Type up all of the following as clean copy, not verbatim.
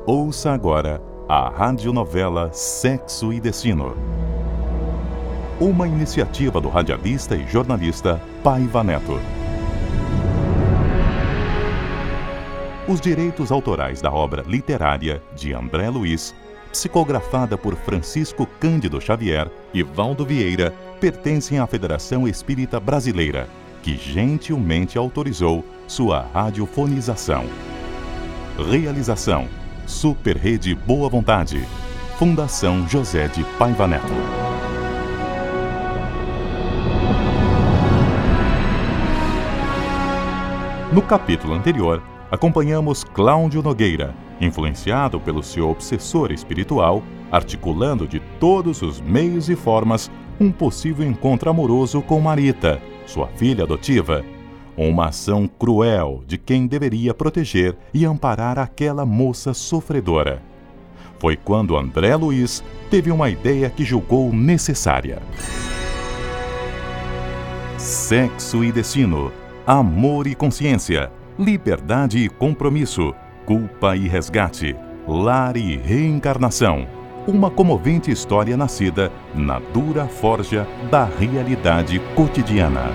Ouça agora a radionovela Sexo e Destino. Uma iniciativa do radialista e jornalista Paiva Neto. Os direitos autorais da obra literária de André Luiz, psicografada por Francisco Cândido Xavier e Valdo Vieira, pertencem à Federação Espírita Brasileira, que gentilmente autorizou sua radiofonização. Realização: Super Rede Boa Vontade. Fundação José de Paiva Neto. No capítulo anterior, acompanhamos Cláudio Nogueira, influenciado pelo seu obsessor espiritual, articulando de todos os meios e formas um possível encontro amoroso com Marita, sua filha adotiva. Uma ação cruel de quem deveria proteger e amparar aquela moça sofredora. Foi quando André Luiz teve uma ideia que julgou necessária. Sexo e destino, amor e consciência, liberdade e compromisso, culpa e resgate, lar e reencarnação. Uma comovente história nascida na dura forja da realidade cotidiana.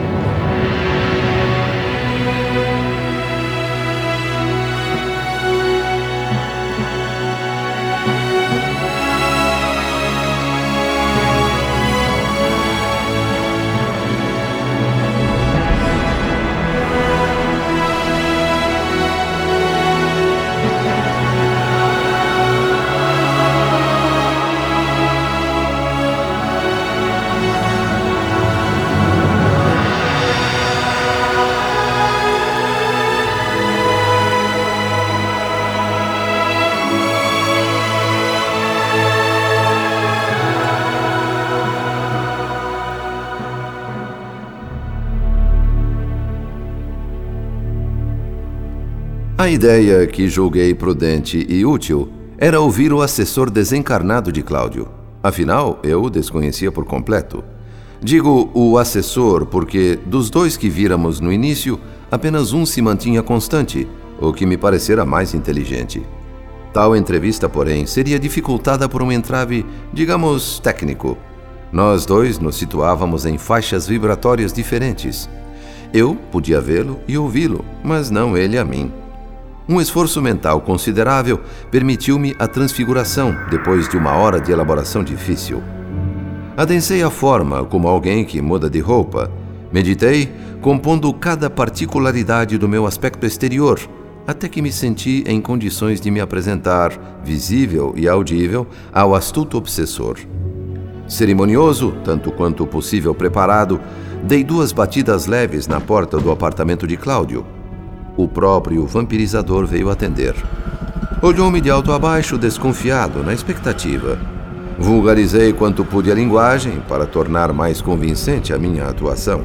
A ideia que julguei prudente e útil era ouvir o assessor desencarnado de Cláudio. Afinal, eu o desconhecia por completo. Digo o assessor porque, dos dois que víramos no início, apenas um se mantinha constante, o que me parecera mais inteligente. Tal entrevista, porém, seria dificultada por um entrave, digamos, técnico. Nós dois nos situávamos em faixas vibratórias diferentes. Eu podia vê-lo e ouvi-lo, mas não ele a mim. Um esforço mental considerável permitiu-me a transfiguração depois de uma hora de elaboração difícil. Adensei a forma como alguém que muda de roupa. Meditei, compondo cada particularidade do meu aspecto exterior, até que me senti em condições de me apresentar, visível e audível, ao astuto obsessor. Cerimonioso, tanto quanto possível preparado, dei 2 batidas leves na porta do apartamento de Cláudio. O próprio vampirizador veio atender. Olhou-me de alto a baixo, desconfiado, na expectativa. Vulgarizei quanto pude a linguagem para tornar mais convincente a minha atuação.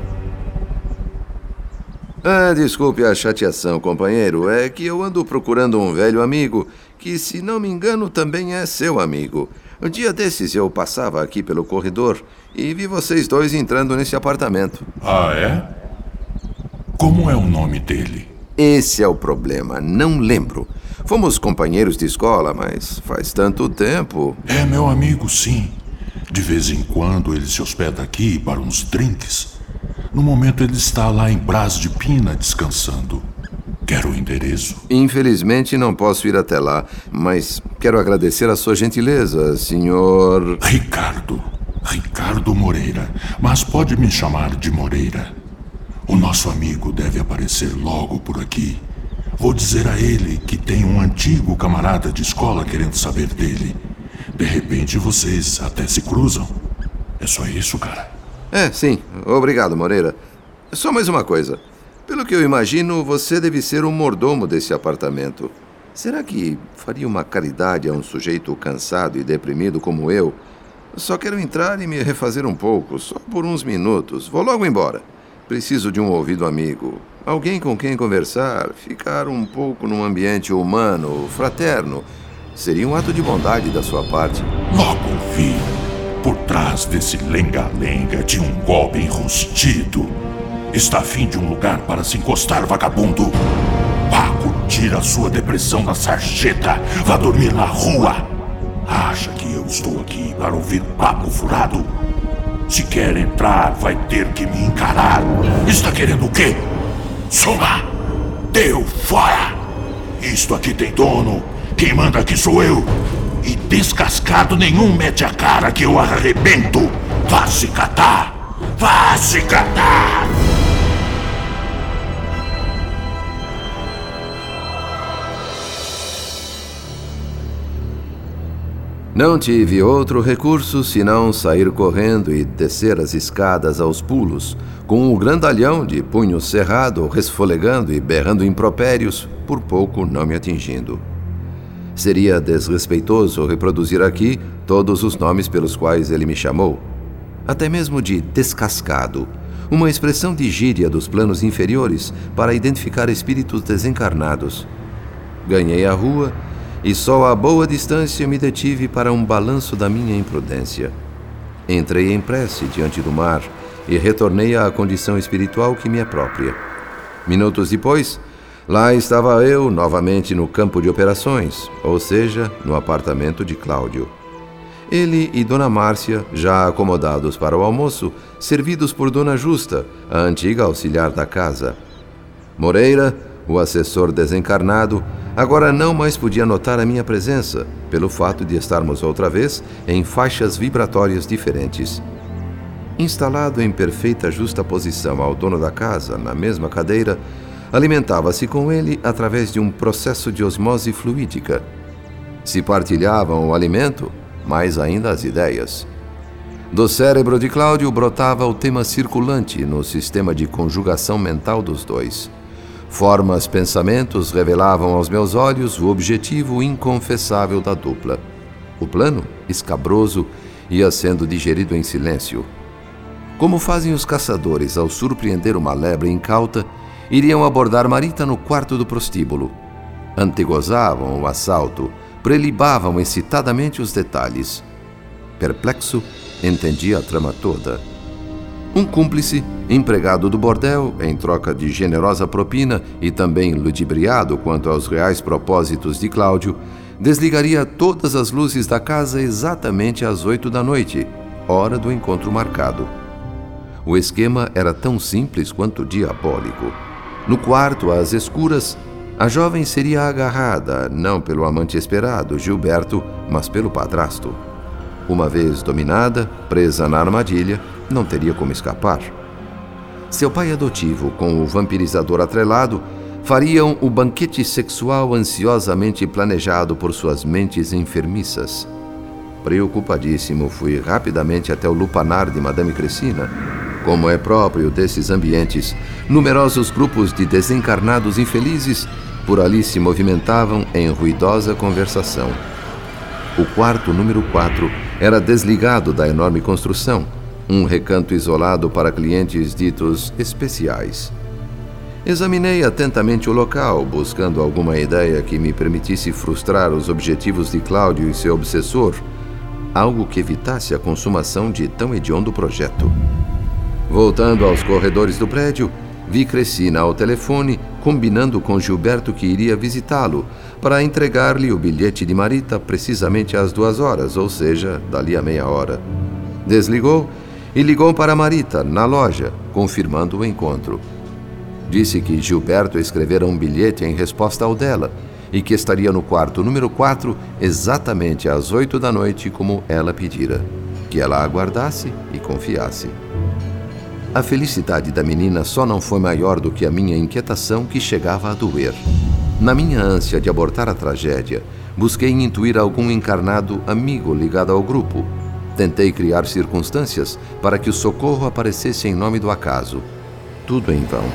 Desculpe a chateação, companheiro. É que eu ando procurando um velho amigo que, se não me engano, também é seu amigo. Um dia desses eu passava aqui pelo corredor e vi vocês dois entrando nesse apartamento. Ah, é? Como é o nome dele? Esse é o problema, não lembro. Fomos companheiros de escola, mas faz tanto tempo. É meu amigo, sim. De vez em quando ele se hospeda aqui para uns drinks. No momento ele está lá em Brás de Pina descansando. Quero o endereço. Infelizmente não posso ir até lá, mas quero agradecer a sua gentileza, senhor... Ricardo Moreira, mas pode me chamar de Moreira. O nosso amigo deve aparecer logo por aqui. Vou dizer a ele que tem um antigo camarada de escola querendo saber dele. De repente vocês até se cruzam. É só isso, cara? Sim. Obrigado, Moreira. Só mais uma coisa. Pelo que eu imagino, você deve ser o mordomo desse apartamento. Será que faria uma caridade a um sujeito cansado e deprimido como eu? Só quero entrar e me refazer um pouco, só por uns minutos. Vou logo embora. Preciso de um ouvido amigo, alguém com quem conversar, ficar um pouco num ambiente humano, fraterno. Seria um ato de bondade da sua parte. Logo vi. Por trás desse lenga-lenga tinha um golpe enrustido. Está a fim de um lugar para se encostar, vagabundo? Vá, tira sua depressão na sarjeta. Vá dormir na rua. Acha que eu estou aqui para ouvir papo furado? Se quer entrar, vai ter que me encarar. Está querendo o quê? Suma! Deu fora! Isto aqui tem dono. Quem manda aqui sou eu. E descascado nenhum mete a cara que eu arrebento. Vá se catar! Vá se catar! Não tive outro recurso senão sair correndo e descer as escadas aos pulos, com o grandalhão de punho cerrado, resfolegando e berrando impropérios, por pouco não me atingindo. Seria desrespeitoso reproduzir aqui todos os nomes pelos quais ele me chamou, até mesmo de descascado, uma expressão de gíria dos planos inferiores para identificar espíritos desencarnados. Ganhei a rua e só a boa distância me detive para um balanço da minha imprudência. Entrei em prece diante do mar e retornei à condição espiritual que me é própria. Minutos depois, lá estava eu novamente no campo de operações, ou seja, no apartamento de Cláudio. Ele e Dona Márcia, já acomodados para o almoço, servidos por Dona Justa, a antiga auxiliar da casa. Moreira, o assessor desencarnado, agora não mais podia notar a minha presença, pelo fato de estarmos outra vez em faixas vibratórias diferentes. Instalado em perfeita justaposição ao dono da casa, na mesma cadeira, alimentava-se com ele através de um processo de osmose fluídica. Se partilhavam o alimento, mais ainda as ideias. Do cérebro de Cláudio brotava o tema circulante no sistema de conjugação mental dos dois. Formas, pensamentos revelavam aos meus olhos o objetivo inconfessável da dupla. O plano, escabroso, ia sendo digerido em silêncio. Como fazem os caçadores ao surpreender uma lebre incauta, iriam abordar Marita no quarto do prostíbulo. Antegozavam o assalto, prelibavam excitadamente os detalhes. Perplexo, entendi a trama toda. Um cúmplice, empregado do bordel, em troca de generosa propina e também ludibriado quanto aos reais propósitos de Cláudio, desligaria todas as luzes da casa exatamente às 8 da noite, hora do encontro marcado. O esquema era tão simples quanto diabólico. No quarto, às escuras, a jovem seria agarrada, não pelo amante esperado, Gilberto, mas pelo padrasto. Uma vez dominada, presa na armadilha, não teria como escapar. Seu pai adotivo, com o vampirizador atrelado, fariam o banquete sexual ansiosamente planejado por suas mentes enfermiças. Preocupadíssimo, fui rapidamente até o lupanar de Madame Cressina. Como é próprio desses ambientes, numerosos grupos de desencarnados infelizes por ali se movimentavam em ruidosa conversação. O quarto número 4 era desligado da enorme construção, um recanto isolado para clientes ditos especiais. Examinei atentamente o local, buscando alguma ideia que me permitisse frustrar os objetivos de Cláudio e seu obsessor, algo que evitasse a consumação de tão hediondo projeto. Voltando aos corredores do prédio, vi Cressina ao telefone, combinando com Gilberto que iria visitá-lo para entregar-lhe o bilhete de Marita precisamente às 2 horas, ou seja, dali a meia hora. Desligou e ligou para Marita, na loja, confirmando o encontro. Disse que Gilberto escrevera um bilhete em resposta ao dela e que estaria no quarto número 4 exatamente às 8 da noite, como ela pedira. Que ela aguardasse e confiasse. A felicidade da menina só não foi maior do que a minha inquietação, que chegava a doer. Na minha ânsia de abortar a tragédia, busquei intuir algum encarnado amigo ligado ao grupo. Tentei criar circunstâncias para que o socorro aparecesse em nome do acaso. Tudo em vão.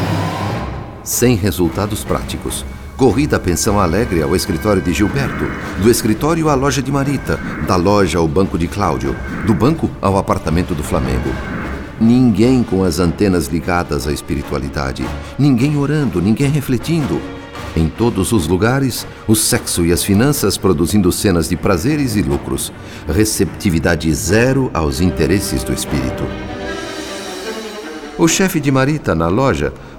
Sem resultados práticos. Corri da pensão alegre ao escritório de Gilberto, do escritório à loja de Marita, da loja ao banco de Cláudio, do banco ao apartamento do Flamengo. Ninguém com as antenas ligadas à espiritualidade, ninguém orando, ninguém refletindo. Em todos os lugares, o sexo e as finanças produzindo cenas de prazeres e lucros, receptividade zero aos interesses do espírito. O chefe de Marita, na loja,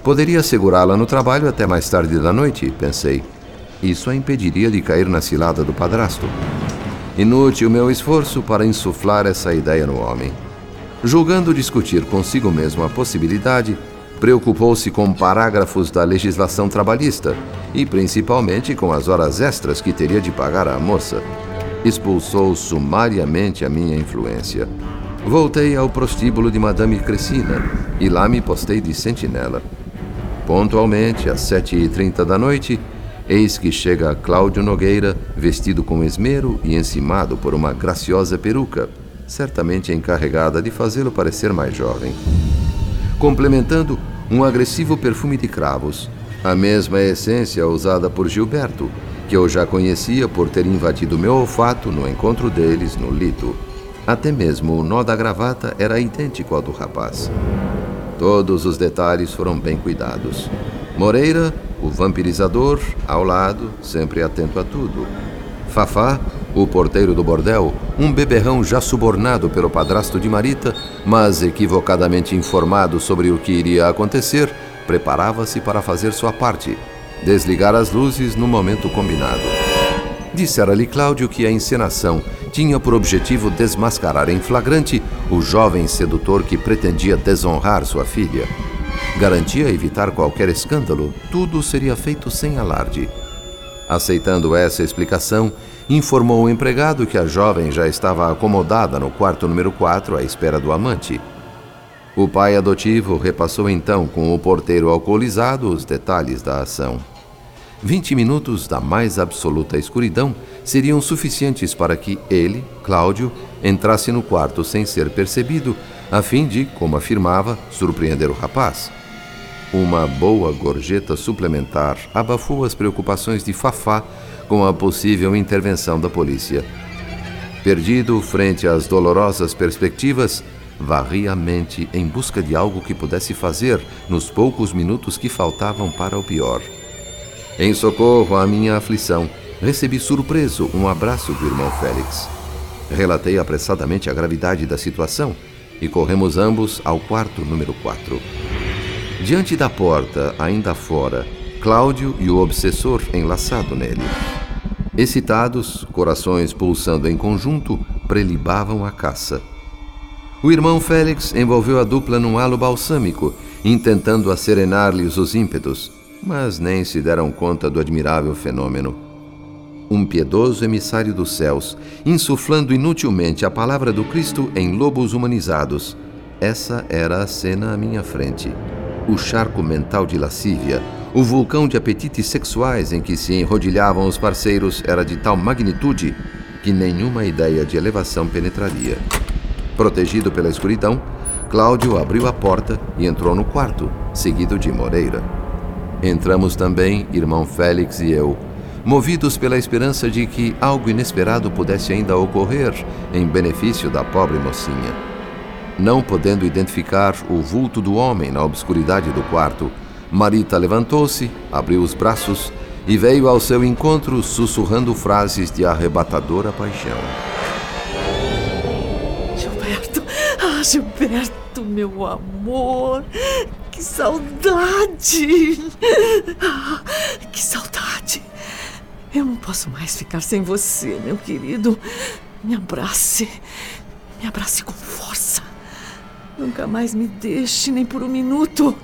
Poderia segurá-la no trabalho até mais tarde da noite, pensei. Isso a impediria de cair na cilada do padrasto. Inútil meu esforço para insuflar essa ideia no homem. Julgando discutir consigo mesmo a possibilidade, preocupou-se com parágrafos da legislação trabalhista e principalmente com as horas extras que teria de pagar à moça. Expulsou sumariamente a minha influência. Voltei ao prostíbulo de Madame Cressina e lá me postei de sentinela. Pontualmente, às 7h30 da noite, eis que chega Cláudio Nogueira, vestido com esmero e encimado por uma graciosa peruca, certamente encarregada de fazê-lo parecer mais jovem. Complementando um agressivo perfume de cravos, a mesma essência usada por Gilberto, que eu já conhecia por ter invadido meu olfato no encontro deles no Lito. Até mesmo o nó da gravata era idêntico ao do rapaz. Todos os detalhes foram bem cuidados. Moreira, o vampirizador, ao lado, sempre atento a tudo. Fafá, o porteiro do bordel, um beberrão já subornado pelo padrasto de Marita, mas equivocadamente informado sobre o que iria acontecer, preparava-se para fazer sua parte, desligar as luzes no momento combinado. Dissera-lhe Cláudio que a encenação tinha por objetivo desmascarar em flagrante o jovem sedutor que pretendia desonrar sua filha. Garantia evitar qualquer escândalo, tudo seria feito sem alarde. Aceitando essa explicação, informou o empregado que a jovem já estava acomodada no quarto número 4 à espera do amante. O pai adotivo repassou então com o porteiro alcoolizado os detalhes da ação. 20 minutos da mais absoluta escuridão seriam suficientes para que ele, Cláudio, entrasse no quarto sem ser percebido, a fim de, como afirmava, surpreender o rapaz. Uma boa gorjeta suplementar abafou as preocupações de Fafá com a possível intervenção da polícia. Perdido frente às dolorosas perspectivas, varri a mente em busca de algo que pudesse fazer nos poucos minutos que faltavam para o pior. Em socorro à minha aflição, recebi surpreso um abraço do irmão Félix. Relatei apressadamente a gravidade da situação e corremos ambos ao quarto número 4. Diante da porta, ainda fora, Cláudio e o obsessor enlaçado nele. Excitados, corações pulsando em conjunto, prelibavam a caça. O irmão Félix envolveu a dupla num halo balsâmico, intentando acerenar-lhes os ímpetos, mas nem se deram conta do admirável fenômeno. Um piedoso emissário dos céus, insuflando inutilmente a palavra do Cristo em lobos humanizados. Essa era a cena à minha frente. O charco mental de lascívia, o vulcão de apetites sexuais em que se enrodilhavam os parceiros era de tal magnitude que nenhuma ideia de elevação penetraria. Protegido pela escuridão, Cláudio abriu a porta e entrou no quarto, seguido de Moreira. Entramos também, irmão Félix e eu, movidos pela esperança de que algo inesperado pudesse ainda ocorrer em benefício da pobre mocinha. Não podendo identificar o vulto do homem na obscuridade do quarto, Marita levantou-se, abriu os braços e veio ao seu encontro sussurrando frases de arrebatadora paixão. Gilberto, meu amor, que saudade! Que saudade! Eu não posso mais ficar sem você, meu querido. Me abrace com força. Nunca mais me deixe, nem por um minuto.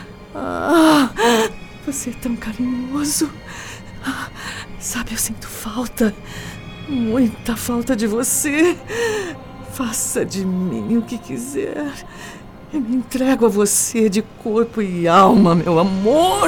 Você é tão carinhoso. Sabe, eu sinto falta, muita falta de você. Faça de mim o que quiser. Eu me entrego a você de corpo e alma, meu amor.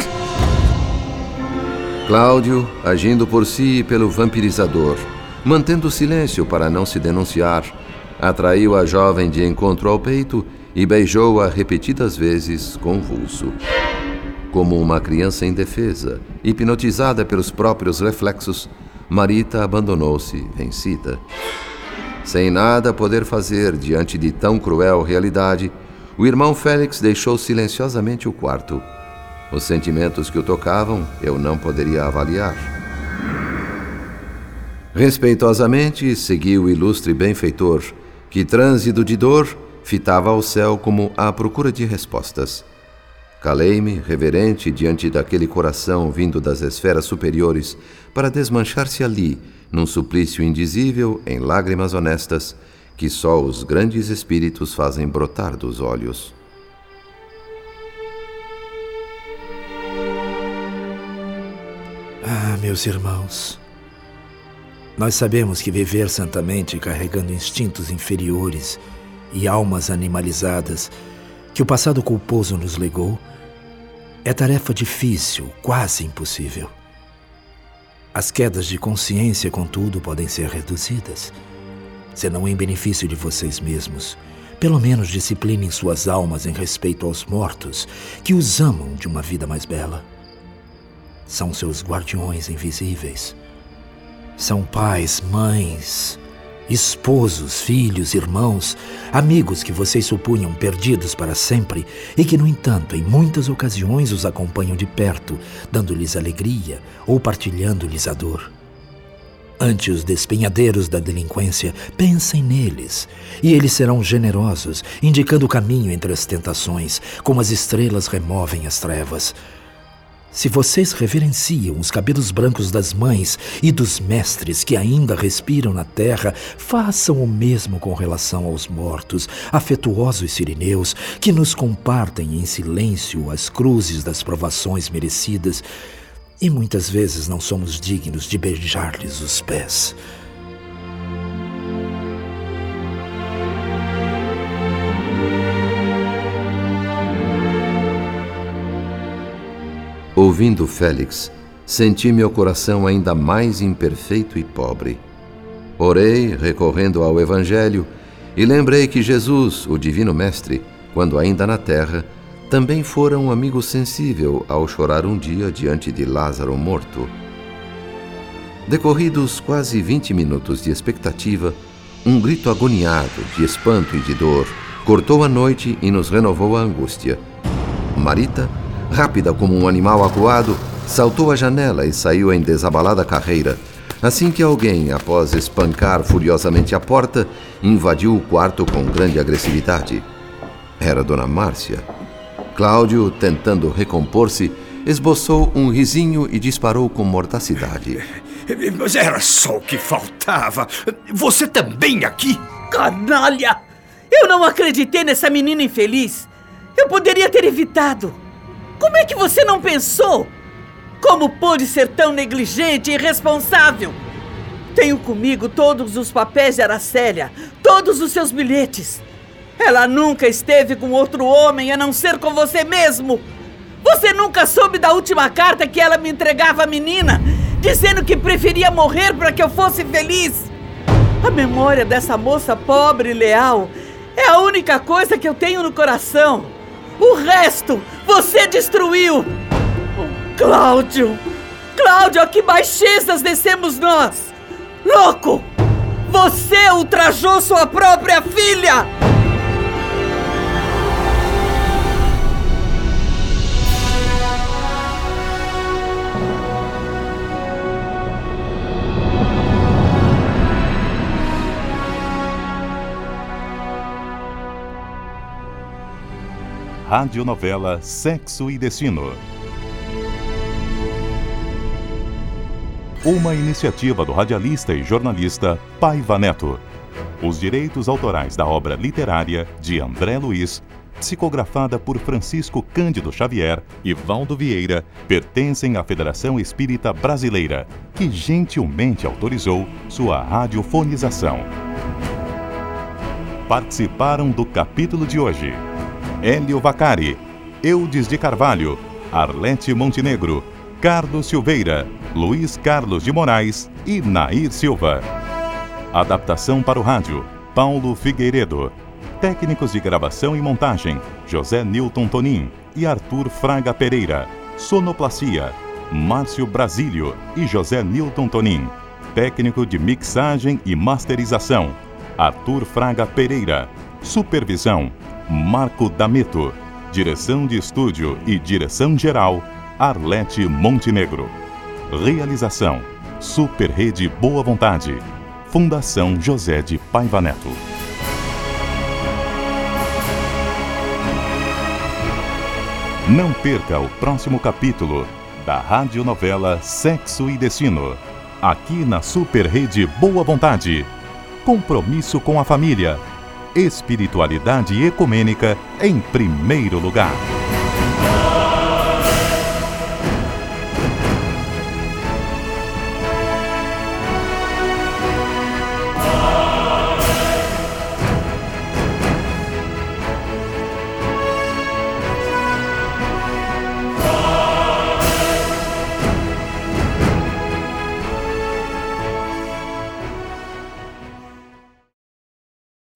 Cláudio, agindo por si e pelo vampirizador, mantendo silêncio para não se denunciar, atraiu a jovem de encontro ao peito e beijou-a repetidas vezes, convulso. Como uma criança indefesa, hipnotizada pelos próprios reflexos, Marita abandonou-se, vencida. Sem nada poder fazer diante de tão cruel realidade, o irmão Félix deixou silenciosamente o quarto. Os sentimentos que o tocavam eu não poderia avaliar. Respeitosamente segui o ilustre benfeitor, que, trânsido de dor, fitava ao céu como à procura de respostas. Calei-me, reverente, diante daquele coração vindo das esferas superiores, para desmanchar-se ali, num suplício indizível, em lágrimas honestas, que só os grandes espíritos fazem brotar dos olhos. Ah, meus irmãos, nós sabemos que viver santamente carregando instintos inferiores e almas animalizadas que o passado culposo nos legou é tarefa difícil, quase impossível. As quedas de consciência, contudo, podem ser reduzidas, senão em benefício de vocês mesmos. Pelo menos disciplinem suas almas em respeito aos mortos que os amam de uma vida mais bela. São seus guardiões invisíveis. São pais, mães, esposos, filhos, irmãos, amigos que vocês supunham perdidos para sempre e que, no entanto, em muitas ocasiões os acompanham de perto, dando-lhes alegria ou partilhando-lhes a dor. Ante os despenhadeiros da delinquência, pensem neles, e eles serão generosos, indicando o caminho entre as tentações, como as estrelas removem as trevas. Se vocês reverenciam os cabelos brancos das mães e dos mestres que ainda respiram na terra, façam o mesmo com relação aos mortos, afetuosos sirineus, que nos compartem em silêncio as cruzes das provações merecidas, e muitas vezes não somos dignos de beijar-lhes os pés. Ouvindo Félix, senti meu coração ainda mais imperfeito e pobre. Orei, recorrendo ao Evangelho, e lembrei que Jesus, o Divino Mestre, quando ainda na terra, também fora um amigo sensível ao chorar um dia diante de Lázaro morto. Decorridos quase 20 minutos de expectativa, um grito agoniado, de espanto e de dor, cortou a noite e nos renovou a angústia. Marita, rápida como um animal acuado, saltou à janela e saiu em desabalada carreira, assim que alguém, após espancar furiosamente a porta, invadiu o quarto com grande agressividade. Era Dona Márcia. Cláudio, tentando recompor-se, esboçou um risinho e disparou com mordacidade. Mas era só o que faltava. Você também aqui? Canalha! Eu não acreditei nessa menina infeliz. Eu poderia ter evitado. Como é que você não pensou? Como pôde ser tão negligente e irresponsável? Tenho comigo todos os papéis de Aracélia, todos os seus bilhetes. Ela nunca esteve com outro homem a não ser com você mesmo. Você nunca soube da última carta que ela me entregava à menina, dizendo que preferia morrer para que eu fosse feliz. A memória dessa moça pobre e leal é a única coisa que eu tenho no coração. O resto você destruiu! Cláudio! Cláudio, a que baixezas descemos nós! Louco! Você ultrajou sua própria filha! Radionovela Sexo e Destino. Uma iniciativa do radialista e jornalista Paiva Neto. Os direitos autorais da obra literária de André Luiz, psicografada por Francisco Cândido Xavier e Valdo Vieira, pertencem à Federação Espírita Brasileira, que gentilmente autorizou sua radiofonização. Participaram do capítulo de hoje Hélio Vacari, Eudes de Carvalho, Arlete Montenegro, Carlos Silveira, Luiz Carlos de Moraes e Nair Silva. Adaptação para o rádio, Paulo Figueiredo. Técnicos de gravação e montagem, José Nilton Tonin e Arthur Fraga Pereira. Sonoplastia, Márcio Brasílio e José Nilton Tonin. Técnico de mixagem e masterização, Arthur Fraga Pereira. Supervisão, Marco D'Ameto. Direção de estúdio e direção geral, Arlete Montenegro. Realização, Super Rede Boa Vontade. Fundação José de Paiva Neto. Não perca o próximo capítulo da radionovela Sexo e Destino, aqui na Super Rede Boa Vontade. Compromisso com a família. Espiritualidade ecumênica em primeiro lugar.